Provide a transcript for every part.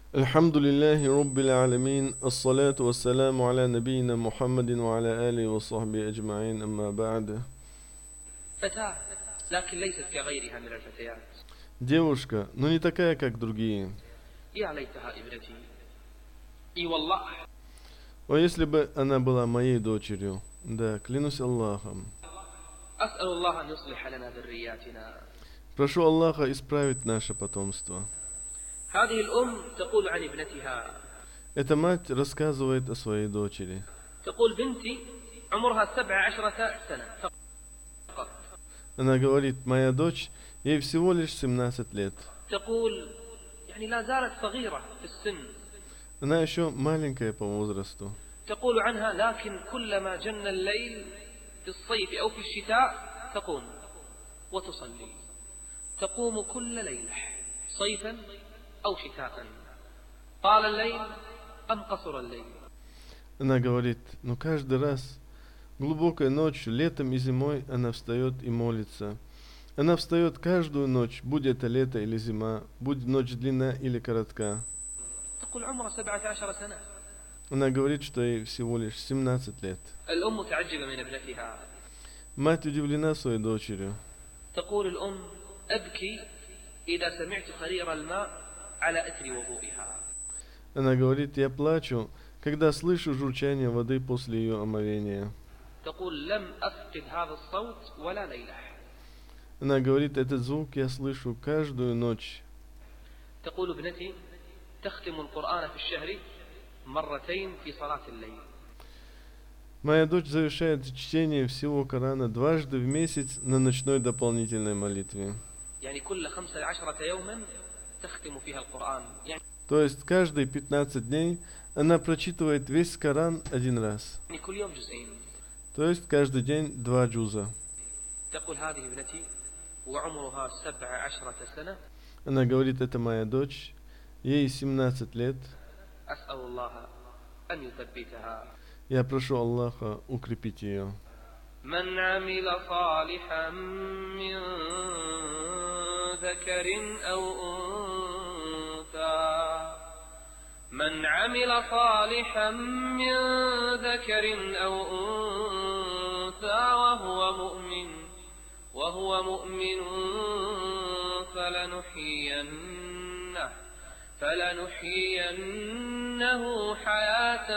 Альхамдулиллахи Раббил Алямин, ассалату вассаляму аля набийна Мухаммадин ва аля али ва сахби аджмаин, амма ба'да. فتاة لكن ليست كغيرها من الفتيات. Девушка, но не такая, как другие. يا ليتها ابنتي. اي والله. О, если бы она была моей дочерью, да, клянусь Аллахом. أسأل الله أن يصلح لنا ذرياتنا. Прошу Аллаха исправить наше потомство. هذه الأم تقول عن ابنتها. Эта мать рассказывает о своей дочери. تقول بنتي عمرها 17 سنة فقط. Она говорит, моя дочь, ей всего лишь 17 лет. تقول يعني لا زالت صغيرة في السن. Она еще маленькая по возрасту. تقول عنها لكن كلما جن الليل في الصيف أو في الشتاء تقوم وتصلي. تقوم كل ليلة صيفا أو شتاء. طال الليل أم قصر الليل. Она говорит, но каждый раз, глубокой ночью, летом и зимой, она встает и молится. Она встает каждую ночь, будь это лето или зима, будь ночь длинна или коротка. تقول عمرها 17 سنة. Она говорит, что ей всего лишь 17 лет. الأم متعجبة من ابنتها. Мать удивлена своей дочерью. تقول الأم أبكي إذا سمعت خرير الماء على أثر وضوئها. Она говорит, я плачу, когда слышу журчание воды после ее омовения. تقول لم أفقد هذا الصوت ولا ليلة. Она говорит, этот звук я слышу каждую ночь. تقول ابنتي تختم القرآن في الشهر مرتين في صلاة الليل. Моя дочь завершает чтение всего Корана дважды в месяц на ночной дополнительной молитве. يعني كل 15 يوما تختم فيها القرآن. يعني То есть каждые 15 дней она прочитывает весь Коран один раз. كل يوم جزئين. То есть каждый день 2 джуза. تقول هذه ابنتي وعمرها 17 سنة. Она говорит, это моя дочь, ей 17 лет. أسأل الله أن يثبتها. Я прошу Аллаха укрепить ее. من عمل صالحا من ذكر أو أنثى. من عمل صالحا من ذكر أو أنثى وهو مؤمن فلنحيينه حياة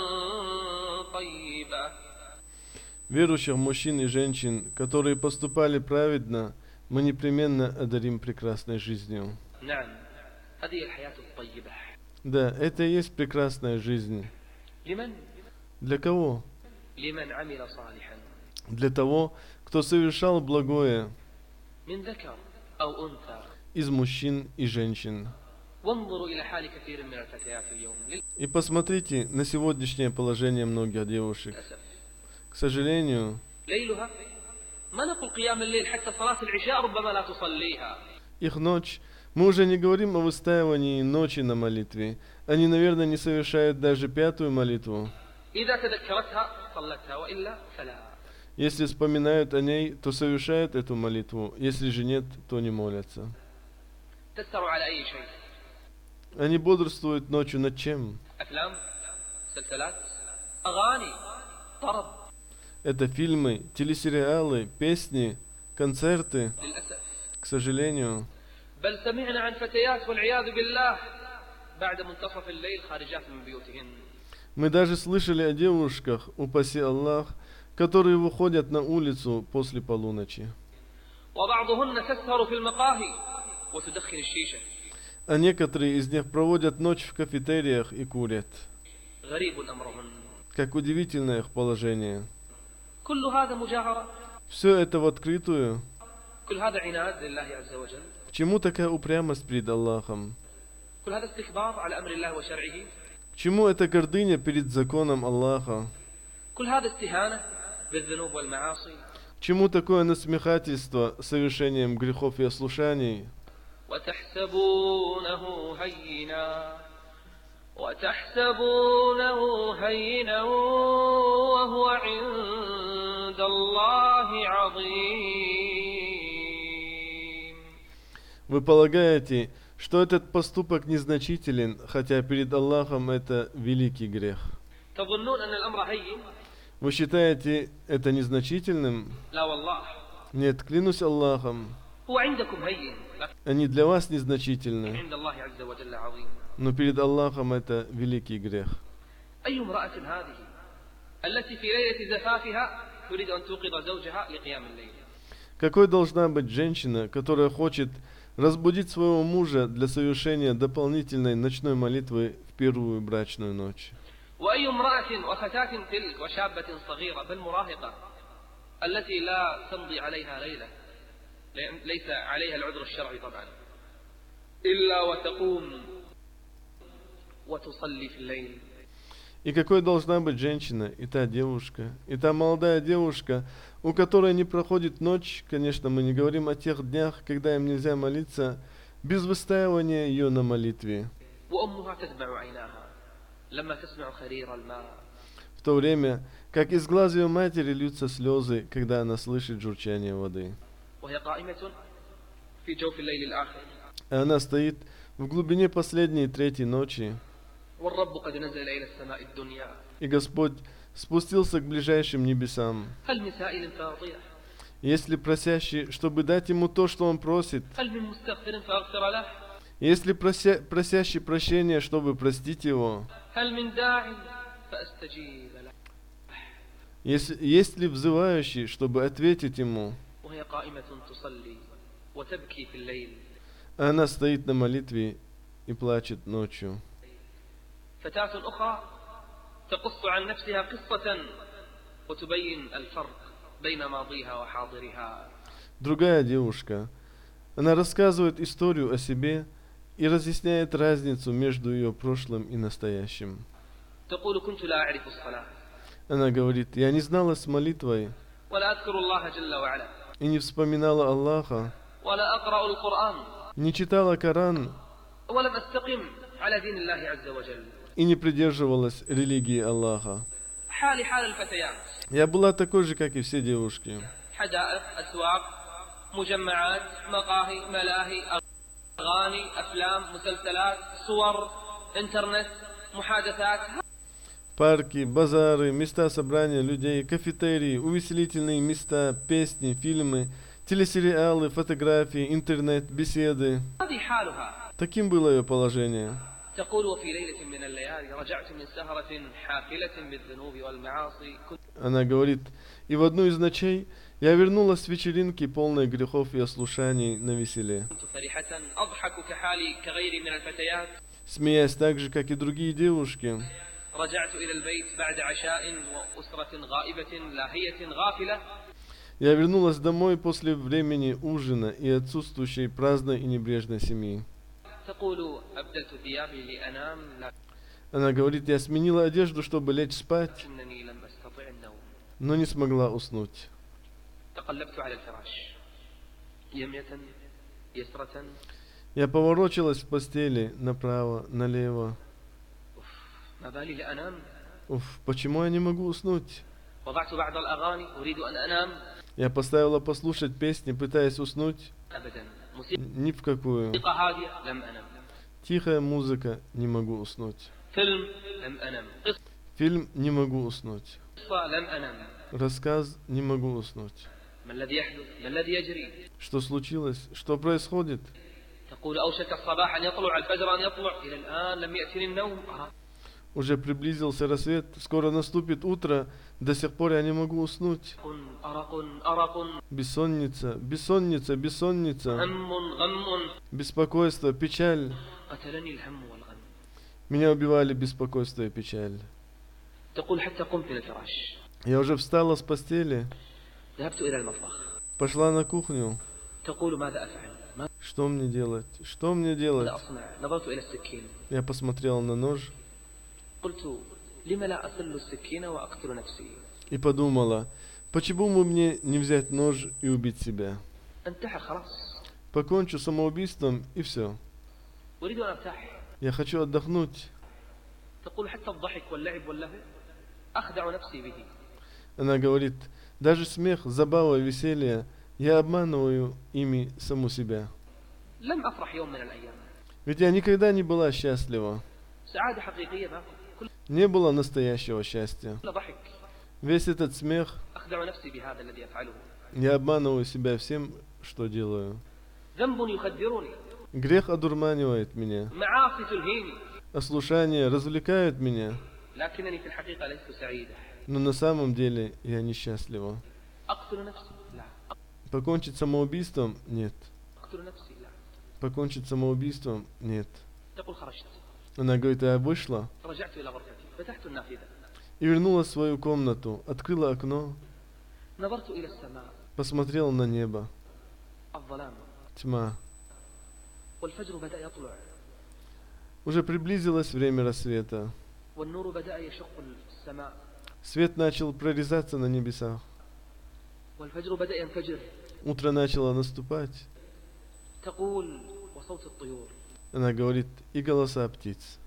طيبة. Верующих мужчин и женщин, которые поступали праведно, мы непременно одарим прекрасной жизнью. نعم هذه الحياة الطيبة. Да, это и есть прекрасная жизнь. لمن؟ Для кого? لمن عمل صالحا Для того, кто совершал благое من ذكر أو أنثى. из мужчин и женщин. وانظروا إلى حال كثير من الفتيات اليوم И посмотрите на сегодняшнее положение многих девушек. للأسف. К сожалению, ليلها ما نقول قيام الليل حتى صلاة العشاء ربما لا تصليها. их ночь, мы уже не говорим о выстаивании ночи на молитве. Они, наверное, не совершают даже 5-ю молитву. إذا تذكرتها صلتها وإلا فلا. Если вспоминают о ней, то совершают эту молитву. Если же нет, то не молятся. تسهر على أي شيء. Они бодрствуют ночью над чем? أفلام مسلسلات أغاني طرب. Это фильмы, телесериалы, песни, концерты. للأسف. К сожалению, بل سمعنا عن فتيات والعياذ بالله بعد منتصف الليل خارجات من بيوتهن. мы даже слышали о девушках, упаси Аллах, которые выходят на улицу после полуночи. وبعضهن تسهر في المقاهي وتدخن الشيشة. А некоторые из них проводят ночь в кафетериях и курят. غريب أمرهن. Как удивительное их положение. كل هذا مجاهرة. Все это в открытую. كل هذا عناد لله عز وجل. К чему такая упрямость перед Аллахом? كل هذا استكبار على أمر الله وشرعه. К чему эта гордыня перед законом Аллаха? كل هذا استهانة بالذنوب والمعاصي. К чему такое насмехательство совершением грехов и ослушаний? وتحسبونه هينا وهو عند الله عظيم. Вы полагаете, что этот поступок незначителен, хотя перед Аллахом это великий грех. تظنون أن الأمر هين؟ Вы считаете это незначительным? لا والله. Нет, клянусь Аллахом, هو عندكم هين لكن они для вас незначительны, عند الله عز وجل عظيم. но перед Аллахом это великий грех. أي امرأة هذه التي في ليلة زفافها تريد أن توقظ زوجها لقيام الليل؟ Какой должна быть женщина, которая хочет разбудить своего мужа для совершения дополнительной ночной молитвы в первую брачную ночь? وأي امرأة وفتاة تلك وشابة صغيرة بل مراهقة التي لا تمضي عليها ليلة ليس عليها العذر الشرعي طبعا إلا وتقوم وتصلي في الليل. И какой должна быть женщина, и та девушка, и та молодая девушка, у которой не проходит ночь, конечно, мы не говорим о тех днях, когда им нельзя молиться, без выстаивания ее на молитве. وأمها تدمع عيناها لما تسمع خرير الماء. В то время, как из глаз ее матери льются слезы, когда она слышит журчание воды. وهي قائمة في جوف الليل الآخر. И она стоит в глубине последней третьей ночи, والرب قد نزل إلى السماء الدنيا. и Господь спустился к ближайшим небесам. هل من سائل فأعطيه؟ Есть ли просящий, чтобы дать ему то, что он просит? هل من مستغفر فأغفر له؟ Есть ли просящий прощения, чтобы простить его? هل من داع فأستجيب له؟ Есть ли взывающий, чтобы ответить ему? وهي قائمة تصلي وتبكي في الليل. А она стоит на молитве и плачет ночью. فتاة أخرى تقص عن نفسها قصة وتبين الفرق بين ماضيها وحاضرها. Другая девушка, она рассказывает историю о себе и разъясняет разницу между ее прошлым и настоящим. تقول كنت لا أعرف الصلاة Она говорит, я не знала с молитвой ولا أذكر الله جل وعلا и не вспоминала Аллаха, ولا أقرأ القرآن не читала Коран ولم أستقم على دين الله عز وجل. и не придерживалась религии Аллаха. حالي حال الفتيات. Я была такой же, как и все девушки. حدائق أسواق مجمعات مقاهي ملاهي أغاني أفلام مسلسلات صور إنترنت محادثات. Парки, базары, места собрания людей, кафетерии, увеселительные места, песни, фильмы, телесериалы, фотографии, интернет, беседы. هذه حالها. Таким было ее положение. تقول وفي ليلة من الليالي رجعت من سهرة حافلة بالذنوب والمعاصي. Она говорит, и в одну из ночей я вернулась с вечеринки, полной грехов и ослушаний, на веселе, كنت فرحة أضحك كحالي كغيري من الفتيات. смеясь так же, как и другие девушки. رجعت إلى البيت بعد عشاء وأسرة غائبة لاهية غافلة. Я вернулась домой после времени ужина и отсутствующей праздной и небрежной семьи. تقول أبدلت ثيابي لأنام Она говорит, я сменила одежду, чтобы лечь спать, لكنني لم أستطع النوم. но не смогла уснуть. تقلبت على الفراش يمية يسرة. Я поворочилась в постели направо, налево. ما بالي لأنام. Почему я не могу уснуть? وضعت بعض الأغاني أريد أن أنام. Я поставила послушать песни, пытаясь уснуть. أبدا. Ни в какую. موسيقى هادية لم أنم. Тихая музыка, не могу уснуть. فيلم لم أنم. Фильм, не могу уснуть. قصة لم أنم. Рассказ, не могу уснуть. ما الذي يحدث؟ ما الذي يجري؟ Что случилось? Что происходит? تقول أوشك الصباح أن يطلع الفجر أن يطلع إلى الآن لم يأتني النوم. Уже приблизился рассвет, скоро наступит утро, до сих пор я не могу уснуть. أرق. Бессонница, бессонница, бессонница. هم غم. Беспокойство, печаль. قتلني الهم والغم. Меня убивали беспокойство и печаль. تقول حتى قمت من الفراش. Я уже встала с постели, ذهبت إلى المطبخ. пошла на кухню. تقول ماذا أفعل؟ Что мне делать? Что мне делать? ماذا أصنع؟ نظرت إلى السكين. Я посмотрела на нож قلت لم لا أصل السكين وأقتل نفسي. и подумала, почему бы мне не взять нож и убить себя? انتحر خلاص. Покончу самоубийством и все. أريد أن أرتاح. Я хочу отдохнуть. تقول حتى الضحك واللعب واللهو أخدع نفسي به. Она говорит, даже смех, забава, веселье, я обманываю ими саму себя. لم أفرح يوم من الأيام. Ведь я никогда не была счастлива. سعادة حقيقية ما كل Не было настоящего счастья. ضحك. Весь этот смех, أخدع نفسي بهذا الذي أفعله. я обманываю себя всем, что делаю. ذنب يخدرني. Грех одурманивает меня. معاصي تلهيني. Ослушание развлекает меня. لكنني في الحقيقة لست سعيدة. Но на самом деле я несчастлива. أقتل نفسي. لا. Покончить самоубийством? Нет. أقتل نفسي. لا. Покончить самоубийством? Нет. تقول خرجت. Она говорит, я вышла رجعت إلى غرفتي. فتحت النافذة. и вернулась в свою комнату, открыла окно, نظرت إلى السماء. посмотрела на небо. الظلام. Тьма. والفجر بدأ يطلع. Уже приблизилось время рассвета. والنور بدأ يشق السماء. Свет начал прорезаться на небесах. والفجر بدأ ينفجر. Утро начало наступать. تقول وصوت الطيور. Она говорит, и голоса птиц.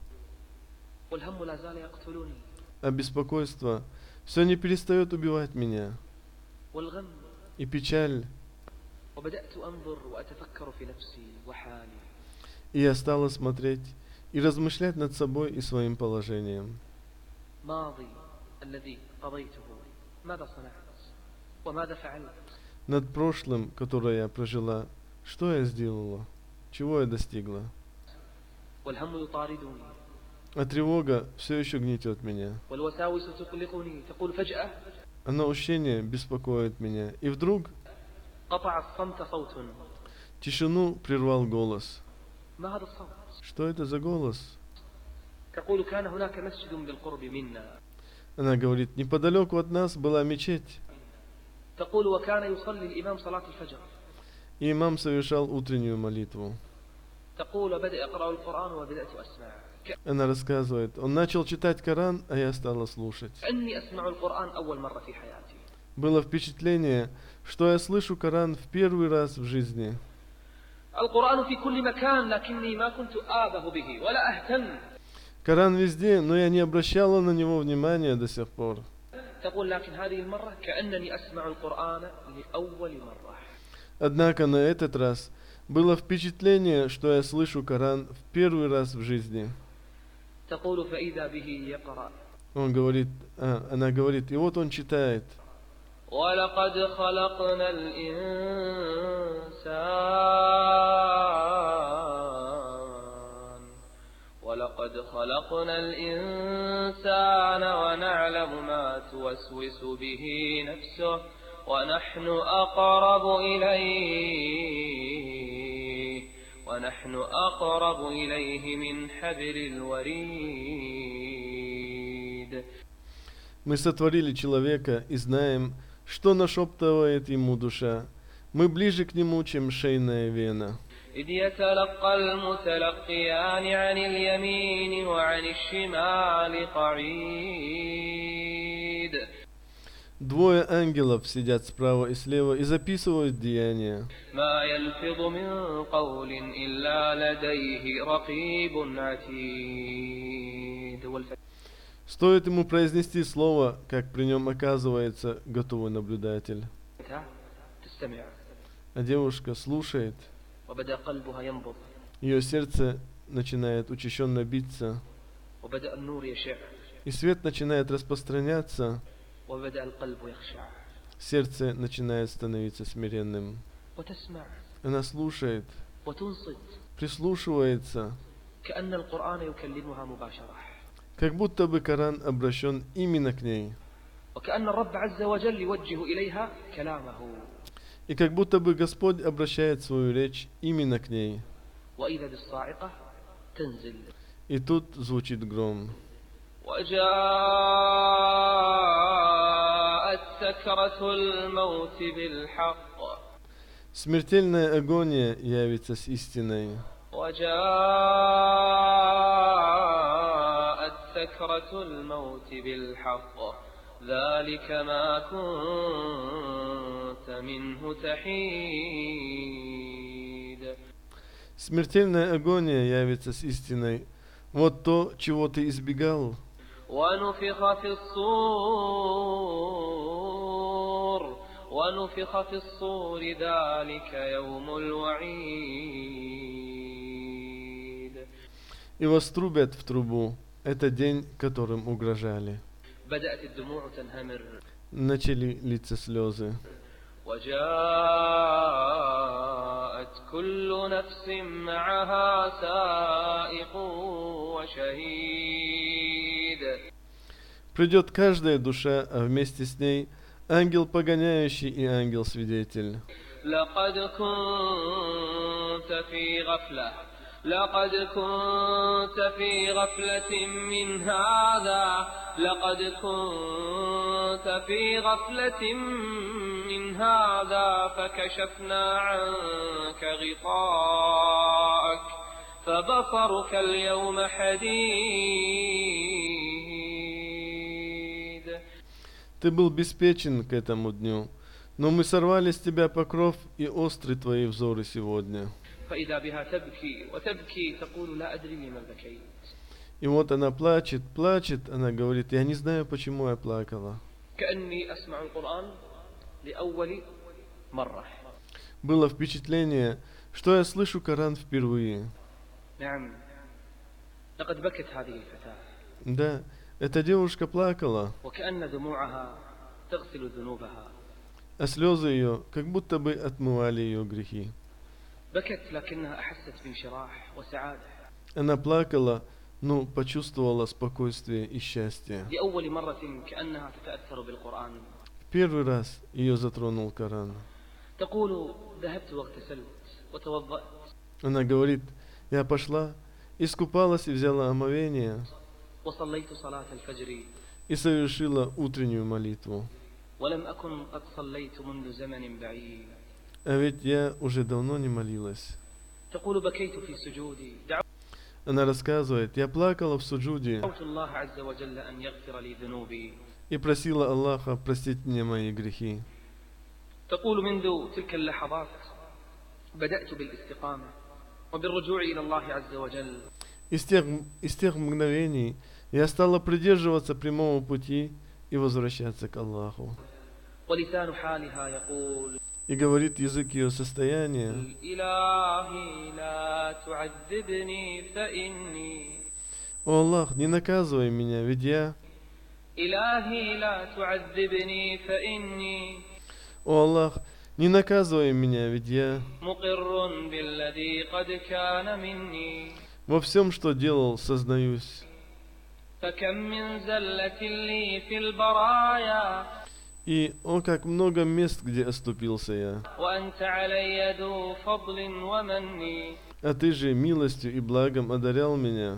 والهم لا زال يقتلني. А беспокойство все не перестает убивать меня. والغم. И печаль. وبدأت أنظر وأتفكر في نفسي وحالي. И я стала смотреть и размышлять над собой и своим положением. ماضي الذي قضيته ماذا صنعت وماذا فعلت. Над прошлым, которое я прожила, что я сделала, чего я достигла. والهم يطاردني. А тревога все еще гнетет меня. والوساوس تقلقني. تقول فجأة. А наущение беспокоит меня. И вдруг قطع الصمت صوت. тишину прервал голос. ما هذا الصوت. Что это за голос? تقول كان هناك مسجد بالقرب منا. Она говорит, неподалеку от нас была мечеть. تقول وكان يصلي الإمام صلاة الفجر. И имам совершал утреннюю молитву. تقول بدأ يقرأ القرآن وبدأت أسمع. Она рассказывает, он начал читать Коран, а я стала слушать. كأني أسمع القرآن أول مرة في حياتي. Было впечатление, что я слышу Коран в первый раз в жизни. القرآن في كل مكان لكني ما كنت آبه به ولا أهتم. Коран везде, но я не обращала на него внимания до сих пор. تقول لكن هذه المرة كأنني أسمع القرآن لأول مرة. Однако на этот раз было впечатление, что я слышу Коран в первый раз в жизни. تقول فإذا به يقرأ. Она говорит, и вот он читает. ولقد خلقنا الإنسان ونعلم ما توسوس به نفسه ونحن أقرب إليه من حبل الوريد. Мы сотворили человека и знаем, что нашептывает ему душа. Мы ближе к нему, чем шейная вена. إذ يتلقى المتلقيان عن اليمين وعن الشمال قعيد. Двое ангелов сидят справа и слева и записывают деяния. ما يلفظ من قول إلا لديه رقيب عتيد. Стоит ему произнести слово, как при нем оказывается готовый наблюдатель. А девушка слушает. وبدأ قلبها ينبض. Ее сердце начинает учащенно биться. وبدأ النور يشع. И свет начинает распространяться. وبدأ القلب يخشع. Сердце начинает становиться смиренным. وتسمع. Она слушает. وتنصت. Прислушивается. كأن القرآن يكلمها مباشرة. Как будто бы Коран обращен именно к ней. وكأن الرب عز وجل يوجه إليها كلامه. И как будто бы Господь обращает свою речь именно к ней. وإذا بالصاعقة تنزل. И тут звучит гром. وجاءت سكرة الموت بالحق. Смертельная агония явится с истиной. وجاءت سكرة الموت بالحق. ذلك ما كنت منه تحيد. Смертельная агония явится с истиной. Вот то, чего ты избегал. ونفخ في الصور ذلك يوم الوعيد. и вострубят в трубу. Это день, которым угрожали. بدأت الدموع تنهمر Начали литься слезы. وجاءت كل نفس معها سائق وشهيد. Придет каждая душа, а вместе с ней ангел погоняющий и ангел-свидетель. لقد كنت في غفلة لقد كنت في غفلة من هذا لقد كنت في غفلة من هذا فكشفنا عنك غطاءك فبصرك اليوم حديد. Ты был беспечен к этому дню, но мы сорвали с тебя покров и остры твои взоры сегодня. فإذا بها تبكي وتبكي تقول لا أدري لما بكيت. И вот она плачет, плачет, она говорит, я не знаю, почему я плакала. كأني أسمع القرآن لأول مرة. Было впечатление, что я слышу Коран впервые. نعم لقد بكت هذه الفتاة. Да, эта девушка плакала, وكأن دموعها تغسل ذنوبها. а слезы ее как будто бы отмывали ее грехи. بكت لكنها أحست بانشراح وسعادة. Она плакала, но почувствовала спокойствие и счастье. لأول مرة كأنها تتأثر بالقرآن. Первый раз ее затронул Коран. تقول ذهبت واغتسلت وتوضأت. Она говорит, я пошла, искупалась и взяла омовение, وصليت صلاة الفجر. и совершила утреннюю молитву. ولم أكن قد صليت منذ زمن بعيد. А ведь я уже давно не молилась. تقول بكيت في سجودي. Она рассказывает, я плакала в суджуде دعوت الله عز وجل أن يغفر لي ذنوبي. и просила Аллаха простить мне мои грехи. تقول منذ تلك اللحظات بدأت بالاستقامة وبالرجوع إلى الله عز وجل. Из тех мгновений я стала придерживаться прямого пути и возвращаться к Аллаху. ولسان حالها يقول И говорит язык ее состояния, إلهي لا تعذبني فإني «О Аллах, не наказывай меня, ведь я...» إلهي لا تعذبني فإني «О Аллах, не наказывай меня, ведь я...» مقر بالذي قد كان مني. Во всем, что делал, сознаюсь. فكم من زلة لي في البرايا И, о, как много мест, где оступился я. وأنت علي ذو فضل ومن. А ты же милостью и благом одарял меня.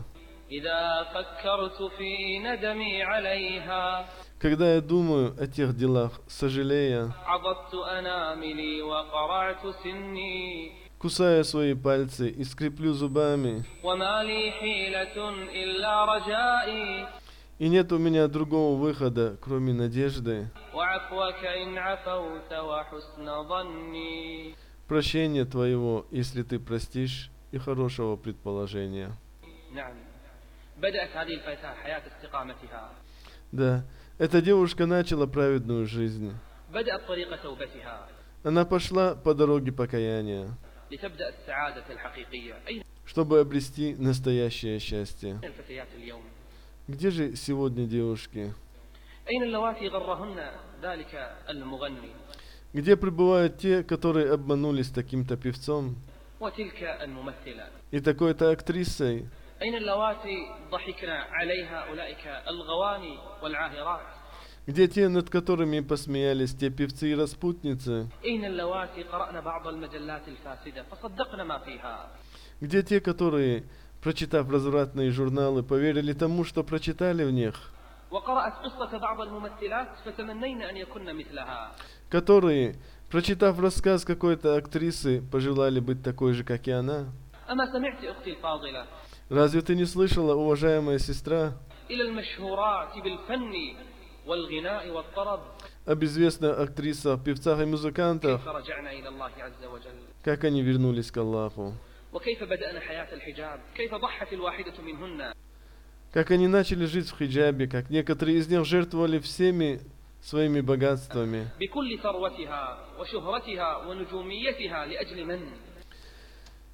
إذا فكرت في ندمي عليها Когда я думаю о тех делах, сожалея, عضدت أناملي وقرعت سني. кусая свои пальцы и скреплю зубами, وما لي حيلة إلا رجائي и нет у меня другого выхода, кроме надежды, وعفوك إن عفوت وحسن ظني. прощения твоего, если ты простишь, и хорошего предположения. نعم بدأت هذه الفتاة حياة استقامتها. Да, эта девушка начала праведную жизнь. بدأت طريق توبتها Она пошла по дороге покаяния, لتبدأ السعادة الحقيقية. أين чтобы обрести настоящее счастье. الفتيات اليوم؟ Где же сегодня девушки? أين اللواتي غرهن ذلك المغني Где пребывают те, которые обманулись таким-то певцом وتلك الممثلة؟ и такой-то актрисой? أين اللواتي ضحكن عليها أولئك الغواني والعاهرات؟ Где те, над которыми посмеялись те певцы и распутницы? أين اللواتي قرأن بعض المجلات الفاسدة فصدقن ما فيها؟ Где те, которые, прочитав развратные журналы, поверили тому, что прочитали в них? وقرأت قصة بعض الممثلات فتمنين أن يكن مثلها؟ Которые, прочитав рассказ какой-то актрисы, пожелали быть такой же, как и она? أما سمعت أختي الفاضلة Разве ты не слышала, уважаемая сестра, إلى المشهورات بالفن والغناء والطرب об известной актрисе, певцах и музыкантах, كيف رجعنا إلى الله عز وجل؟ как они вернулись к Аллаху? وكيف بدأنا حياة الحجاب؟ كيف ضحت الواحدة منهن؟ Как они начали жить в хиджабе, как некоторые из них жертвовали всеми своими богатствами, بكل ثروتها وشهرتها ونجوميتها لأجل من؟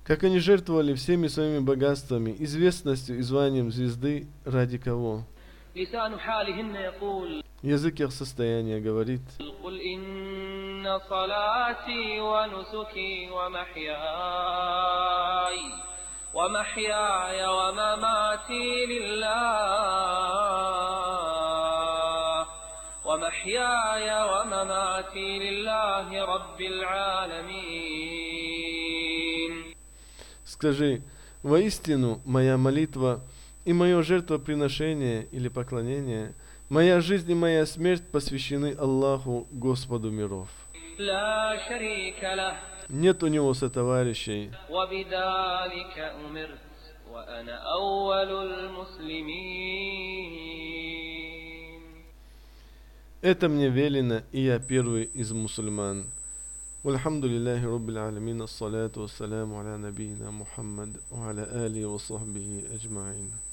Как они жертвовали всеми своими богатствами, известностью и званием звезды ради кого? لسان حالهن يقول Язык их состояния говорит: قل إن صلاتي ونسكي ومحياي ومماتي لله رب العالمين. Скажи, воистину моя молитва и мое жертвоприношение или поклонение, моя жизнь и моя смерть посвящены Аллаху, Господу миров. لا شريك له Нет у него сотоварищей. وبذلك أمرت وأنا أول المسلمين. Это мне велено, и я первый из мусульман. Вальхамдулиллахи Раббил Аламин, ассалату вассаляму аля набийна Мухаммад, ва аля али ва сахбихи аджмаин.